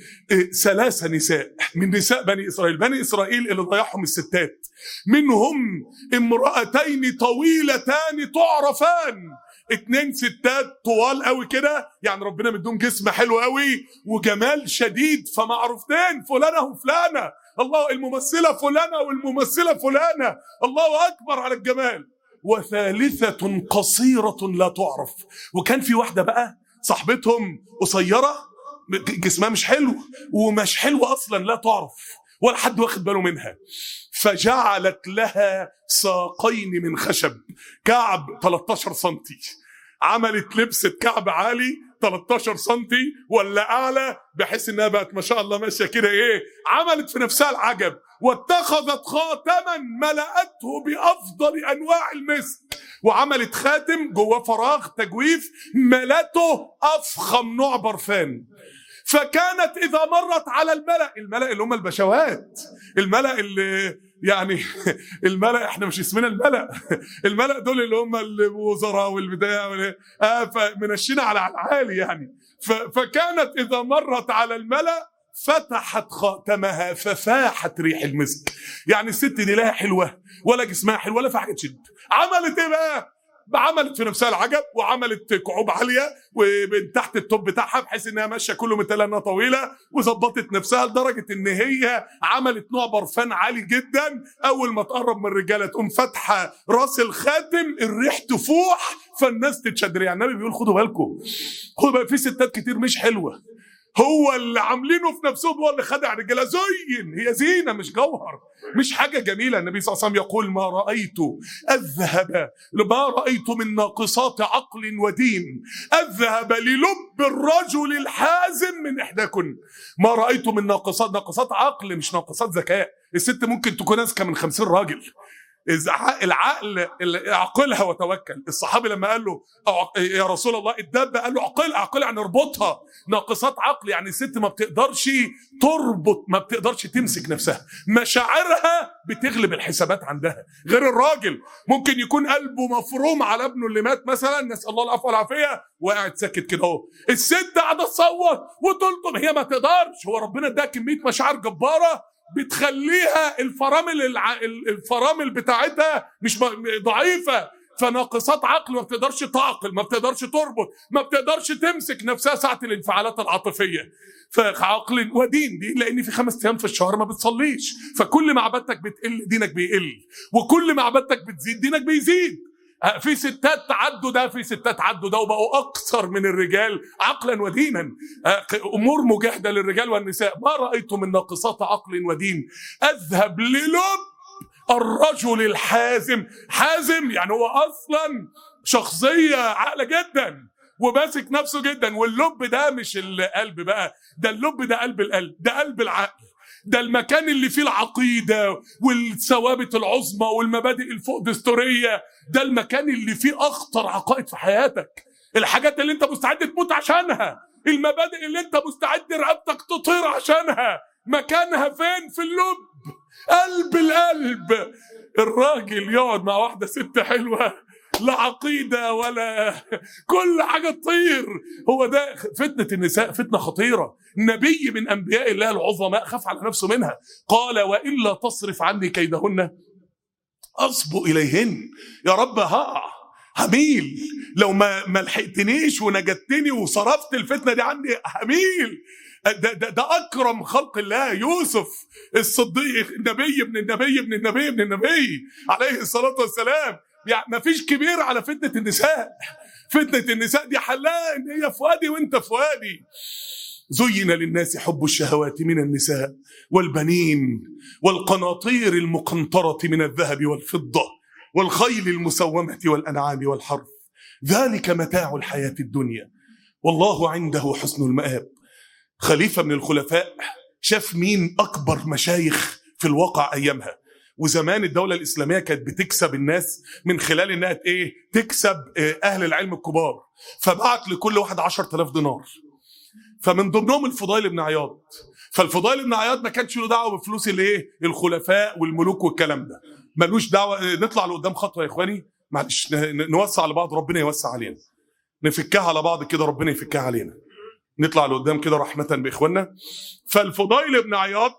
Speaker 2: 3 نساء من نساء بني إسرائيل. بني إسرائيل اللي ضيعهم الستات، منهم امرأتين طويلتان تعرفان. 2 ستات طوال قوي كده، يعني ربنا مديهم جسم حلو قوي وجمال شديد، فمعروفتين فلانة وفلانة. الله، الممثلة فلانة والممثلة فلانة، الله أكبر على الجمال. وثالثة قصيرة لا تعرف. وكان في واحدة بقى صاحبتهم قصيرة جسمها مش حلو ومش حلوة أصلا، لا تعرف ولا حد واخد باله منها. فجعلت لها ساقين من خشب، كعب 13 سنتي، عملت لبسة كعب عالي 13 سنتي ولا أعلى، بحيث إنها بقت ما شاء الله ماشية كده إيه، عملت في نفسها العجب. واتخذت خاتما ملأته بأفضل أنواع المسك، وعملت خاتم جواه فراغ تجويف ملأته أفخم نوع برفان. فكانت إذا مرت على الملأ اللي هم البشوات، الملأ اللي يعني الملأ احنا مش اسمنا الملأ دول اللي هم الوزراء والبداية فمنشينا على العالي يعني. فكانت إذا مرت على الملأ فتحت خاتمها ففاحت ريح المسك. يعني الست دي لا حلوة ولا جسمها حلو ولا في حاجة تشد. عملت ايه بقى؟ عملت في نفسها العجب، وعملت كعوب عاليه ومن تحت التوب بتاعها بحيث انها ماشيه كله مثل انها طويله، وظبطت نفسها لدرجه ان هي عملت نوع برفان عالي جدا. اول ما تقرب من الرجاله تقوم فاتحه راس الخاتم، الريح تفوح فالناس تتشدر. يعني النبي بيقول خدوا بالكم، في ستات كتير مش حلوه هو اللي عاملينه في نفسهم، هو اللي خدع الرجاله. زين، هي زينه مش جوهر، مش حاجه جميله. النبي صلى الله عليه وسلم يقول ما رايت من ناقصات عقل ودين اذهب للب الرجل الحازم من احداكن. ما رايت من ناقصات عقل، مش ناقصات ذكاء. الست ممكن تكون اذكى من 50 راجل. العقل اعقلها وتوكل. الصحابي لما قال له يا رسول الله الدابه، قال له عقل يعني اربطها. ناقصات عقل يعني الست ما بتقدرش تربط، ما بتقدرش تمسك نفسها، مشاعرها بتغلب الحسابات عندها. غير الراجل ممكن يكون قلبه مفروم على ابنه اللي مات مثلا، نسال الله العفو والعافيه، وقاعد ساكت كده اهو. الست قاعده تصوت وتلطم، هي ما تقدرش. هو ربنا اداها كميه مشاعر جباره بتخليها الفرامل بتاعتها مش ضعيفة. فناقصات عقل ما بتقدرش تعقل، ما بتقدرش تربط، ما بتقدرش تمسك نفسها ساعة الانفعالات العاطفية. فعقل ودين دي، لان في 5 ايام في الشهر ما بتصليش، فكل ما عبادتك بتقل دينك بيقل، وكل ما عبادتك بتزيد دينك بيزيد. في ستات تعدوا ده، في ستات عدوا ده وبقوا اكثر من الرجال عقلا ودينا. امور مجاهده للرجال والنساء. ما رايت من ناقصات عقل ودين اذهب للب الرجل الحازم. حازم يعني هو اصلا شخصيه عاقله جدا وماسك نفسه جدا. واللب ده مش القلب بقى، ده اللب ده قلب القلب، ده قلب العقل، ده المكان اللي فيه العقيدة والثوابت العظمى والمبادئ الفوق دستورية. ده المكان اللي فيه أخطر عقائد في حياتك، الحاجات اللي انت مستعد تموت عشانها، المبادئ اللي انت مستعد رقبتك تطير عشانها. مكانها فين؟ في اللب، قلب القلب. الراجل يقعد مع واحدة ست حلوة، لا عقيدة ولا كل حاجة تطير. هو ده فتنة النساء، فتنة خطيرة. نبي من أنبياء الله العظماء خاف على نفسه منها، قال وإلا تصرف عني كيدهن أصب إليهن. يا رب هميل، لو ما لحقتنيش ونجدتني وصرفت الفتنة دي عني هميل. ده أكرم خلق الله يوسف الصديق، النبي ابن النبي ابن النبي ابن النبي عليه الصلاة والسلام. يعني ما فيش كبير على فتنة النساء. فتنة النساء دي حلها ان هي في وادي وانت في وادي. زين للناس حب الشهوات من النساء والبنين والقناطير المقنطرة من الذهب والفضة والخيل المسومة والأنعام والحرث، ذلك متاع الحياة الدنيا والله عنده حسن المآب. خليفة من الخلفاء شاف مين أكبر مشايخ في الواقع أيامها. وزمان الدولة الإسلامية كانت بتكسب الناس من خلال إنها تكسب أهل العلم الكبار، فبعت لكل واحد 10,000 دينار، فمن ضمنهم الفضيل بن عياض. فالفضيل بن عياض ما كانش له دعوة بفلوس الخلفاء والملوك والكلام ده، ملوش دعوة. نطلع لقدام خطوة يا إخواني، معلش نوسع على بعض، ربنا يوسع علينا، نفكها على بعض كده، ربنا يفكها علينا، نطلع لقدام كده رحمة بإخواننا. فالفضيل بن عياض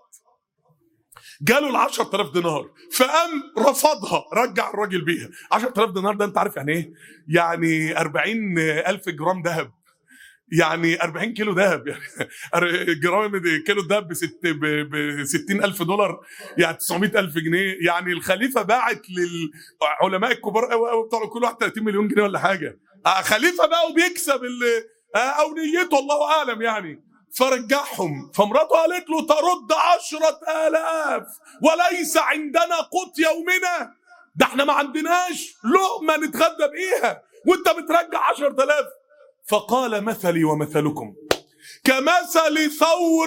Speaker 2: جاله 10,000 دينار، فقام رفضها، رجع الراجل بيها. 10,000 دينار ده انت عارف يعني ايه؟ يعني 40,000 جرام ذهب، يعني 40 كيلو ذهب، يعني جرام كيلو ذهب ب 60,000 دولار، يعني 900,000 جنيه. يعني الخليفة باعت للعلماء الكبار قوي قوي بتوع كل واحد 30 مليون جنيه ولا حاجة. خليفة بقى وبيكسب او نيته الله اعلم يعني. فرجعهم، فمراته قالت له ترد 10,000 وليس عندنا قوت يومنا، ده احنا ما عندناش لقمة نتغدى بيها وانت بترجع 10,000. فقال مثلي ومثلكم كمثل ثور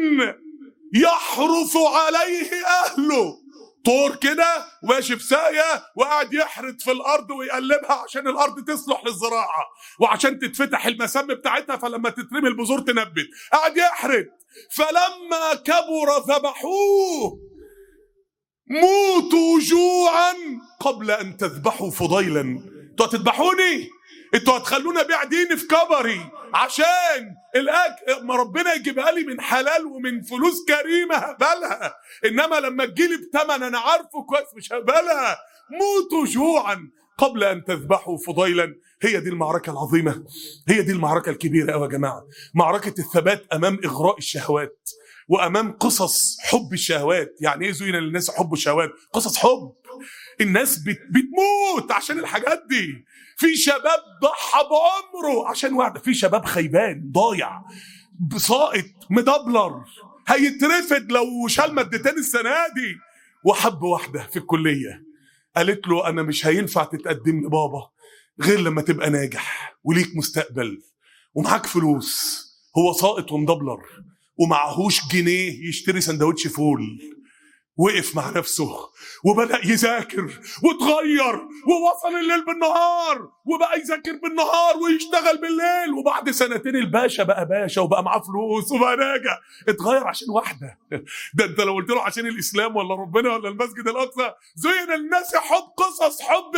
Speaker 2: يحرث عليه أهله. طور كده ماشي في ساقية وقاعد يحرث في الأرض ويقلبها عشان الأرض تصلح للزراعة وعشان تتفتح المسام بتاعتها، فلما تترمي البذور تنبت. قاعد يحرث، فلما كبر ذبحوه. موتوا جوعا قبل أن تذبحوا فضيلا. انتوا هتذبحوني؟ انتوا هتخلونا بيع ديني في كبري عشان الاكل؟ ما ربنا يجيبها لي من حلال ومن فلوس كريمه هقبلها، انما لما تجيلي بثمن انا عارفه كويس مش هقبلها. موتوا جوعا قبل ان تذبحوا فضيلا. هي دي المعركه العظيمه، هي دي المعركه الكبيره قوي يا جماعه، معركه الثبات امام اغراء الشهوات وامام قصص حب الشهوات. يعني ايه زين للناس حب الشهوات؟ قصص حب، الناس بتموت عشان الحاجات دي. في شباب ضحى بعمره عشان واحده، في شباب خيبان ضايع ساقط مدبلر هيترفد لو شال مادتين السنه دي. وحب واحده في الكليه قالت له انا مش هينفع تتقدم لبابا غير لما تبقى ناجح وليك مستقبل ومعاك فلوس. هو ساقط ومدبلر ومعهوش جنيه يشتري سندوتش فول. وقف مع نفسه وبدأ يذاكر وتغير ووصل الليل بالنهار وبقى يذاكر بالنهار ويشتغل بالليل. وبعد سنتين الباشا بقى باشا وبقى معاه فلوس وبقى ناجح. اتغير عشان واحدة. ده انت لو قلت له عشان الإسلام ولا ربنا ولا المسجد الأقصى زين الناس حب قصص حب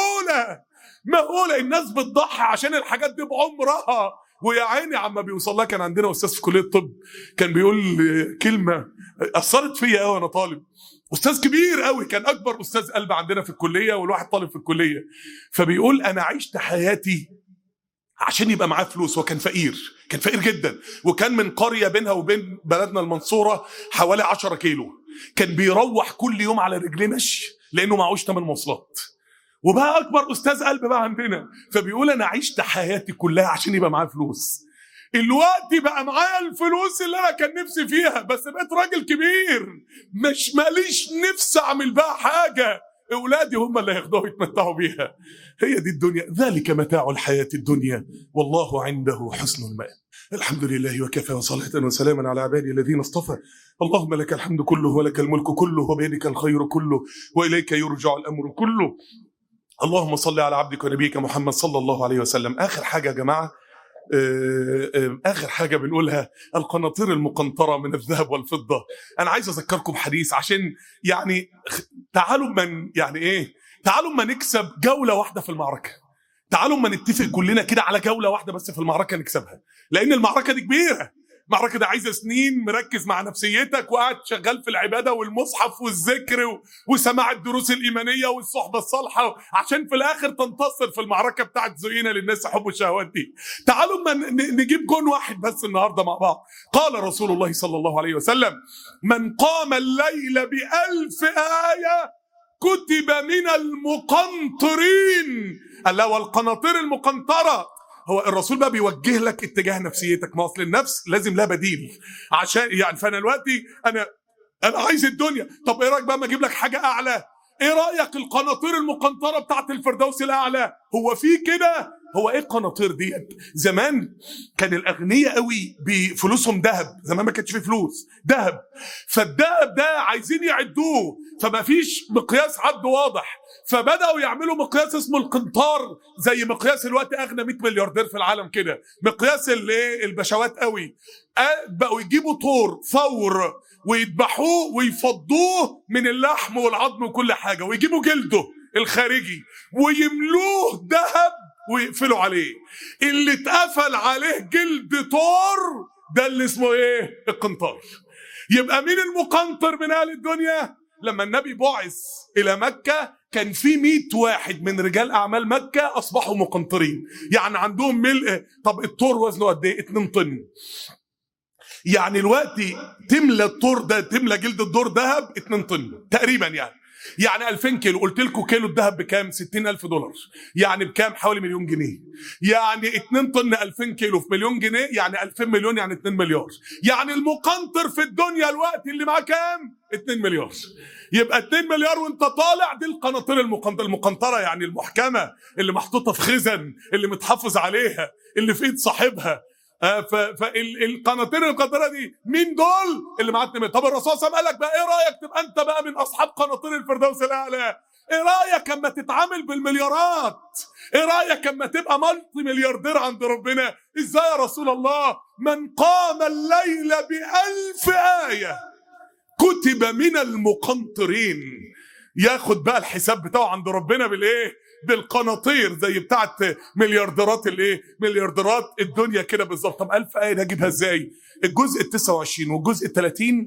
Speaker 2: مهولة. الناس بتضحي عشان الحاجات دي بعمرها. ويا عيني عما بيوصل لها. كان عندنا أستاذ في كلية الطب كان بيقول كلمة أثرت فيا قوي وأنا طالب. أستاذ كبير قوي كان أكبر أستاذ قلب عندنا في الكلية والواحد طالب في الكلية. فبيقول أنا عشت حياتي عشان يبقى معاه فلوس. وكان فقير كان فقير جدا وكان من قرية بينها وبين بلدنا المنصورة حوالي 10 كيلو. كان بيروح كل يوم على رجليه مشي لأنه معهوش تمن مواصلات. وبقى اكبر استاذ قلب بقى عندنا. فبيقول انا عشت حياتي كلها عشان يبقى معايا فلوس. الوقت بقى معايا الفلوس اللي انا كان نفسي فيها بس بقيت راجل كبير مش ماليش نفسي اعمل بقى حاجه. اولادي هم اللي هياخدوها يتمتعوا بيها. هي دي الدنيا. ذلك متاع الحياه الدنيا والله عنده حسن المآب. الحمد لله وكفى وصلاة وسلاما على عبادي الذين اصطفى. اللهم لك الحمد كله ولك الملك كله وبيدك الخير كله واليك يرجع الامر كله. اللهم صل على عبدك ونبيك محمد صلى الله عليه وسلم. آخر حاجة يا جماعة آخر حاجة بنقولها القناطير المقنطرة من الذهب والفضة. أنا عايز أذكركم حديث عشان يعني تعالوا ما نكسب جولة واحدة في المعركة. تعالوا ما نتفق كلنا كده على جولة واحدة بس في المعركة نكسبها. لأن المعركة دي كبيرة. المعركة دي عايزة سنين مركز مع نفسيتك وقاعد شغال في العبادة والمصحف والذكر وسماع الدروس الإيمانية والصحبة الصالحة عشان في الآخر تنتصر في المعركة بتاعت زينة للناس حب الشهوات دي. تعالوا ما نجيب جون واحد بس النهاردة مع بعض. قال رسول الله صلى الله عليه وسلم من قام الليل ب1000 آية كتب من المقنطرين. ألا والقناطير المقنطرة. هو الرسول بقى بيوجه لك اتجاه نفسيتك. ما اصل النفس لازم لها بديل عشان يعني فانا دلوقتي انا عايز الدنيا. طب ايه رايك بقى ما اجيب لك حاجه اعلى؟ ايه رايك القناطير المقنطره بتاعت الفردوس الاعلى؟ هو في كده؟ هو ايه القناطير دي؟ زمان كان الاغنياء قوي بفلوسهم ذهب. زمان ما كانش فيه فلوس ذهب. فالذهب ده عايزين يعدوه فما فيش مقياس عد واضح. فبداوا يعملوا مقياس اسمه القنطار زي مقياس الوقت اغنى 100 ملياردير في العالم كده. مقياس البشوات قوي. بقوا يجيبوا طور ثور ويذبحوه ويفضوه من اللحم والعظم وكل حاجه ويجيبوا جلده الخارجي ويملوه ذهب ويقفلوا عليه. اللي اتقفل عليه جلد طور ده اللي اسمه ايه؟ القنطار. يبقى مين المقنطر من اهل الدنيا؟ لما النبي بعث الى مكة كان في 100 واحد من رجال اعمال مكة اصبحوا مقنطرين. يعني عندهم ملء. طب الطور وزنه قد ايه؟ 2 طن. يعني دلوقتي تملى الطور ده تملى جلد الدور ذهب 2 طن تقريبا. يعني 2000 كيلو. قلت لكم كيلو الذهب بكام؟ $60,000. يعني بكام؟ حوالي مليون جنيه. يعني 2 طن 2000 كيلو في مليون جنيه يعني 2000 مليون يعني 2 مليار. يعني المقنطر في الدنيا الوقت اللي معاه كام؟ 2 مليار. يبقى 2 مليار وانت طالع. دي القناطير المقنطره يعني المحكمه اللي محطوطه في خزن اللي متحافظ عليها اللي في ايد صاحبها. فالقناطير المقنطره دي مين دول؟ اللي معاه 2 مليار. طب الرسول صلى الله عليه وسلم قال لك بقى ايه رايك تبقى انت بقى من اصحاب قناطير الفردوس الاعلى؟ ايه رايك اما تتعامل بالمليارات؟ ايه رايك اما تبقى مالتي ملياردير عند ربنا؟ ازاي يا رسول الله؟ من قام الليل ب1000 آية كتب من المقنطرين. ياخد بقى الحساب بتاعه عند ربنا بالايه؟ بالقناطير زي بتاعت مليارديرات مليارديرات الدنيا كده بالظبط. طب 1000 آية ده اجيبها ازاي؟ الجزء 29 والجزء 30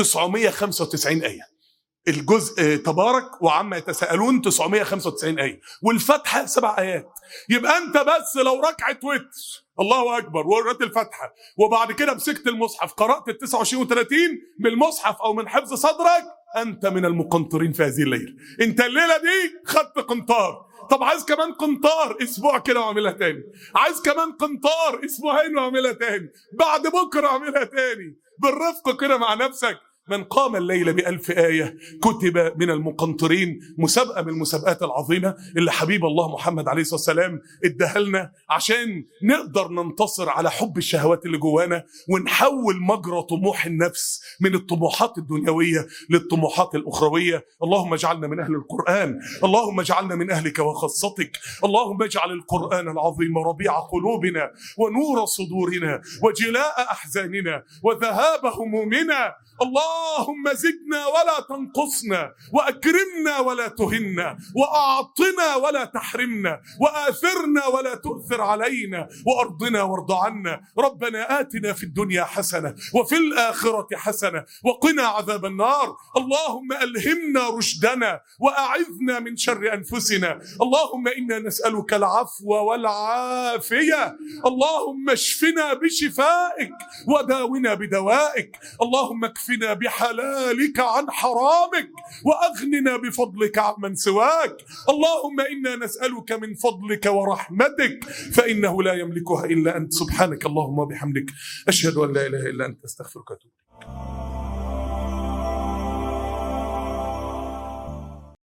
Speaker 2: 995 آية. الجزء تبارك وعما يتساءلون 995 آية. والفتحة 7 آيات. يبقى انت بس لو ركعة وتر الله اكبر وقرأت الفتحة وبعد كده مسكت المصحف قرأت 29 و30 بالمصحف او من حفظ صدرك انت من المقنطرين في هذه الليلة. انت الليلة دي خدت قنطار. طب عايز كمان قنطار، اسبوع كده واعملها تاني. عايز كمان قنطار، اسبوعين واعملها تاني. بعد بكره اعملها تاني. بالرفق كده مع نفسك. من قام الليل ب1000 آية كتب من المقنطرين. مسابقة من المسابقات العظيمة اللي حبيب الله محمد عليه الصلاة والسلام اداها لنا عشان نقدر ننتصر على حب الشهوات اللي جوانا، ونحول مجرى طموح النفس من الطموحات الدنيوية للطموحات الأخروية. اللهم اجعلنا من أهل القرآن، اللهم اجعلنا من أهلك وخاصتك. اللهم اجعل القرآن العظيم ربيع قلوبنا ونور صدورنا وجلاء أحزاننا وذهاب همومنا. اللهم زدنا ولا تنقصنا، وأكرمنا ولا تهنا، وأعطنا ولا تحرمنا، وآثرنا ولا تؤثر علينا، وأرضنا وارض عنا. ربنا آتنا في الدنيا حسنة وفي الآخرة حسنة وقنا عذاب النار. اللهم ألهمنا رشدنا وأعذنا من شر أنفسنا. اللهم إنا نسألك العفو والعافية. اللهم اشفنا بشفائك وداونا بدوائك. اللهم اكفنا بحلالك عن حرامك وأغننا بفضلك عمن سواك. اللهم إنا نسألك من فضلك ورحمتك فإنه لا يملكها إلا أنت. سبحانك اللهم وبحمدك، أشهد أن لا إله إلا أنت، أستغفرك وأتوب إليك.